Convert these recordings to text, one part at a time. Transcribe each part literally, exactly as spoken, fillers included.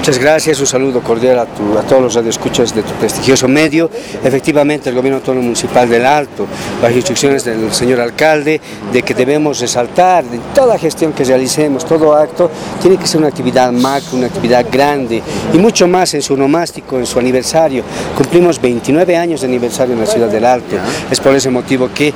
Muchas gracias, un saludo cordial a, tu, a todos los radioescuchas de tu prestigioso medio. Efectivamente, el Gobierno Autónomo Municipal del Alto, las instrucciones del señor alcalde, de que debemos resaltar de toda gestión que realicemos, todo acto, tiene que ser una actividad macro, una actividad grande, y mucho más en su onomástico, en su aniversario. Cumplimos veintinueve años de aniversario en la ciudad del Alto. Es por ese motivo que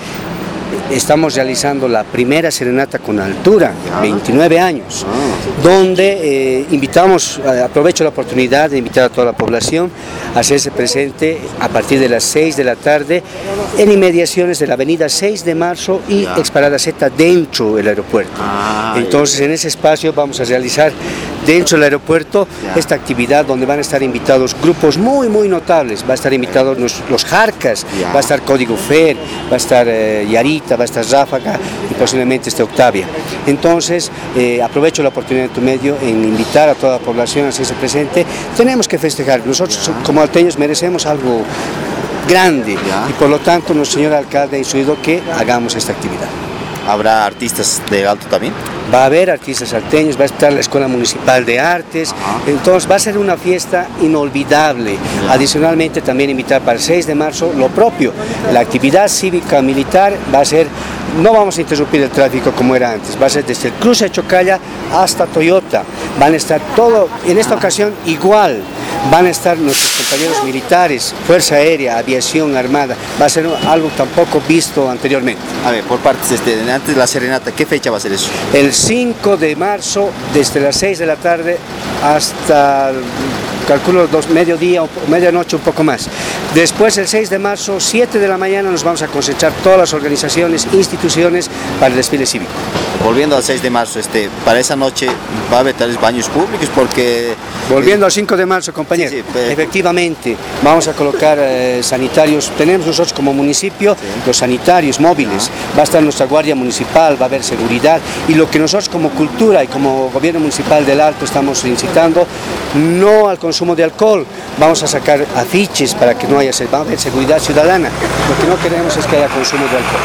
estamos realizando la primera serenata con altura, veintinueve años, donde eh, invitamos, aprovecho la oportunidad de invitar a toda la población a hacerse presente a partir de las seis de la tarde en inmediaciones de la avenida seis de marzo y Exparada Z dentro del aeropuerto. Entonces en ese espacio vamos a realizar dentro del aeropuerto esta actividad donde van a estar invitados grupos muy muy notables. Va a estar invitados los, los Jarcas, va a estar Código Fer, va a estar eh, Yarita, va a estar Ráfaga y posiblemente esté Octavia. Entonces eh, aprovecho la oportunidad de tu medio en invitar a toda la población a hacerse presente. Tenemos que festejar, nosotros como alteños merecemos algo grande y por lo tanto nuestro señor alcalde ha instruido que hagamos esta actividad. ¿Habrá artistas de Alto también? Va a haber artistas alteños, va a estar la Escuela Municipal de Artes, Ajá. entonces va a ser una fiesta inolvidable. Ajá. Adicionalmente también invitar para el seis de marzo lo propio, la actividad cívica militar va a ser, no vamos a interrumpir el tráfico como era antes, va a ser desde el cruce de Chocalla hasta Toyota, van a estar todo, en esta ocasión igual, van a estar nuestros compañeros militares, Fuerza Aérea, Aviación Armada, va a ser algo tampoco visto anteriormente. A ver, por partes, este, antes de la serenata, ¿qué fecha va a ser eso? El cinco de marzo, desde las seis de la tarde hasta, calculo, dos, mediodía o medianoche, un poco más. Después, el seis de marzo, siete de la mañana, nos vamos a concentrar todas las organizaciones, instituciones para el desfile cívico. Volviendo al seis de marzo, este, para esa noche va a haber tales baños públicos porque... Volviendo al cinco de marzo, compañero, sí, sí, pero... efectivamente, vamos a colocar eh, sanitarios, tenemos nosotros como municipio sí. los sanitarios móviles, ah. va a estar nuestra guardia municipal, va a haber seguridad, y lo que nosotros como cultura y como gobierno municipal del Alto estamos incitando, no al consumo de alcohol, vamos a sacar afiches para que no haya, va a haber seguridad ciudadana, lo que no queremos es que haya consumo de alcohol.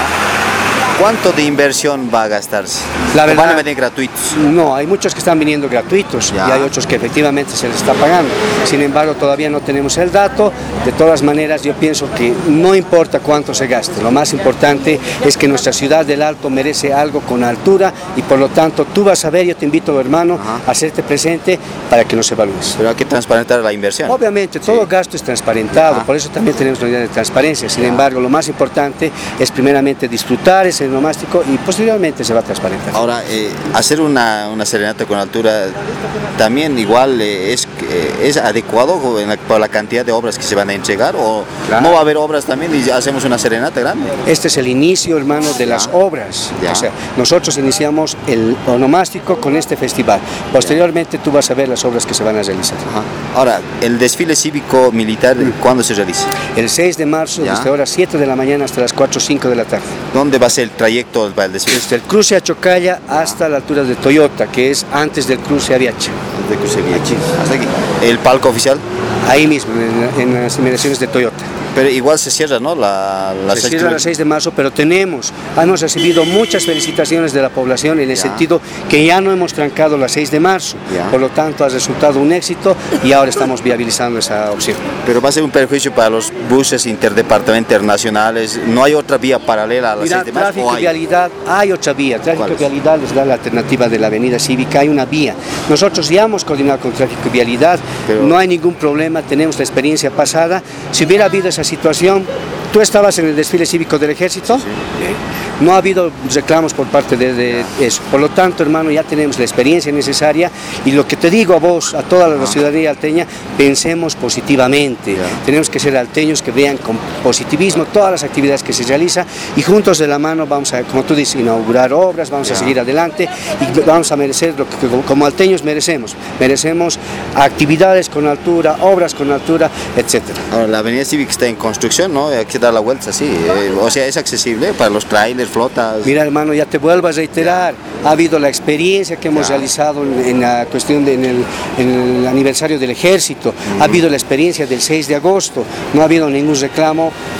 ¿Cuánto de inversión va a gastarse? La verdad, ¿van a venir gratuitos? No, hay muchos que están viniendo gratuitos ya. y hay otros que efectivamente se les está pagando. Sin embargo, todavía no tenemos el dato. De todas maneras, yo pienso que no importa cuánto se gaste. Lo más importante es que nuestra ciudad del Alto merece algo con altura y por lo tanto tú vas a ver, yo te invito, hermano, Ajá. a hacerte presente para que nos evalúes. Pero hay que transparentar la inversión. Obviamente, todo sí. gasto es transparentado, Ajá. por eso también tenemos una idea de transparencia. Sin Ajá. embargo, lo más importante es primeramente disfrutar ese nomástico y posteriormente se va a transparentar. Ahora, eh, hacer una, una serenata con altura también igual eh, es, eh, es adecuado en la, por la cantidad de obras que se van a entregar o claro. no va a haber obras también y hacemos una serenata grande. Este es el inicio, hermano, de las ya. obras. Ya. O sea, nosotros iniciamos el onomástico con este festival. Posteriormente tú vas a ver las obras que se van a realizar. Ajá. Ahora, el desfile cívico militar, ¿cuándo se realiza? El seis de marzo, ya. desde horas siete de la mañana hasta las cuatro o cinco de la tarde. ¿Dónde va a ser el trayecto para el desfile? Desde el cruce a Chocalla hasta la altura de Toyota, que es antes del cruce a Viacha. Antes del cruce a Viacha. Hasta aquí. ¿El palco oficial? Ahí mismo, en, en las inmediaciones de Toyota. Pero igual se cierra, ¿no? La, la se cierra a las seis de marzo, pero tenemos, hemos recibido muchas felicitaciones de la población en el ya. sentido que ya no hemos trancado las seis de marzo, ya. por lo tanto ha resultado un éxito y ahora estamos viabilizando esa opción. Pero va a ser un perjuicio para los buses interdepartamentales internacionales, ¿no hay otra vía paralela a las Mira, seis de marzo? Tráfico y vialidad, hay otra vía, tráfico y vialidad les da la alternativa de la avenida cívica, hay una vía. Nosotros ya hemos coordinado con tráfico y vialidad, pero... no hay ningún problema, tenemos la experiencia pasada, si hubiera habido esa situación, tú estabas en el desfile cívico del ejército, sí. no ha habido reclamos por parte de, de eso, por lo tanto, hermano, ya tenemos la experiencia necesaria y lo que te digo a vos, a toda la ciudadanía alteña, pensemos positivamente, yeah. tenemos que ser alteños que vean con positivismo todas las actividades que se realizan y juntos de la mano vamos a, como tú dices, inaugurar obras, vamos yeah. a seguir adelante y vamos a merecer lo que como alteños merecemos, merecemos actividades con altura, obras con altura, etcétera. Ahora, la avenida cívica está en construcción, ¿no? Hay que dar la vuelta así, eh, o sea, es accesible para los trailers, flotas. Mira, hermano, ya te vuelvo a reiterar, ha habido la experiencia que hemos ya. realizado en, en la cuestión de, en, el, en el aniversario del ejército, uh-huh. ha habido la experiencia del seis de agosto, no ha habido ningún reclamo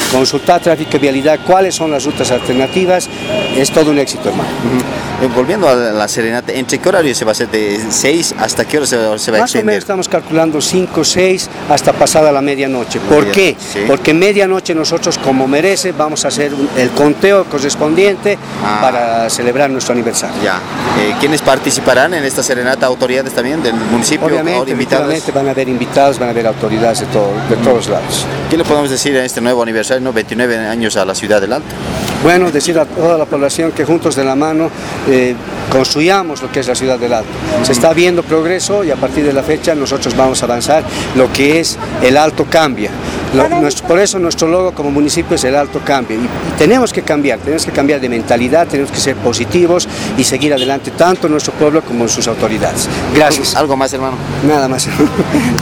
consultar tráfico y vialidad, cuáles son las rutas alternativas, es todo un éxito, hermano. Uh-huh. eh, volviendo a la serenata, ¿entre qué horario se va a hacer? ¿De seis hasta qué hora se, se va a Más extender? o menos estamos calculando cinco, seis hasta pasada la medianoche. ¿Por qué? Sí. Porque medianoche nosotros, como merece, vamos a hacer un, el conteo correspondiente ah. para celebrar nuestro aniversario. Ya. Eh, ¿Quiénes participarán en esta serenata? ¿Autoridades también del municipio? Obviamente, obviamente van a haber invitados, van a haber autoridades de, todo, de todos lados. ¿Qué le podemos decir a este nuevo aniversario, ¿no? veintinueve años a la ciudad del Alto? Bueno, decir a toda la población que juntos de la mano eh, construyamos lo que es la ciudad del Alto. Se está viendo progreso y a partir de la fecha nosotros vamos a avanzar lo que es el Alto Cambia. Lo, nuestro, por eso nuestro logo como municipio es el Alto Cambia y, y tenemos que cambiar, tenemos que cambiar de mentalidad, tenemos que ser positivos y seguir adelante tanto nuestro pueblo como sus autoridades. Gracias. ¿Algo más, hermano? Nada más.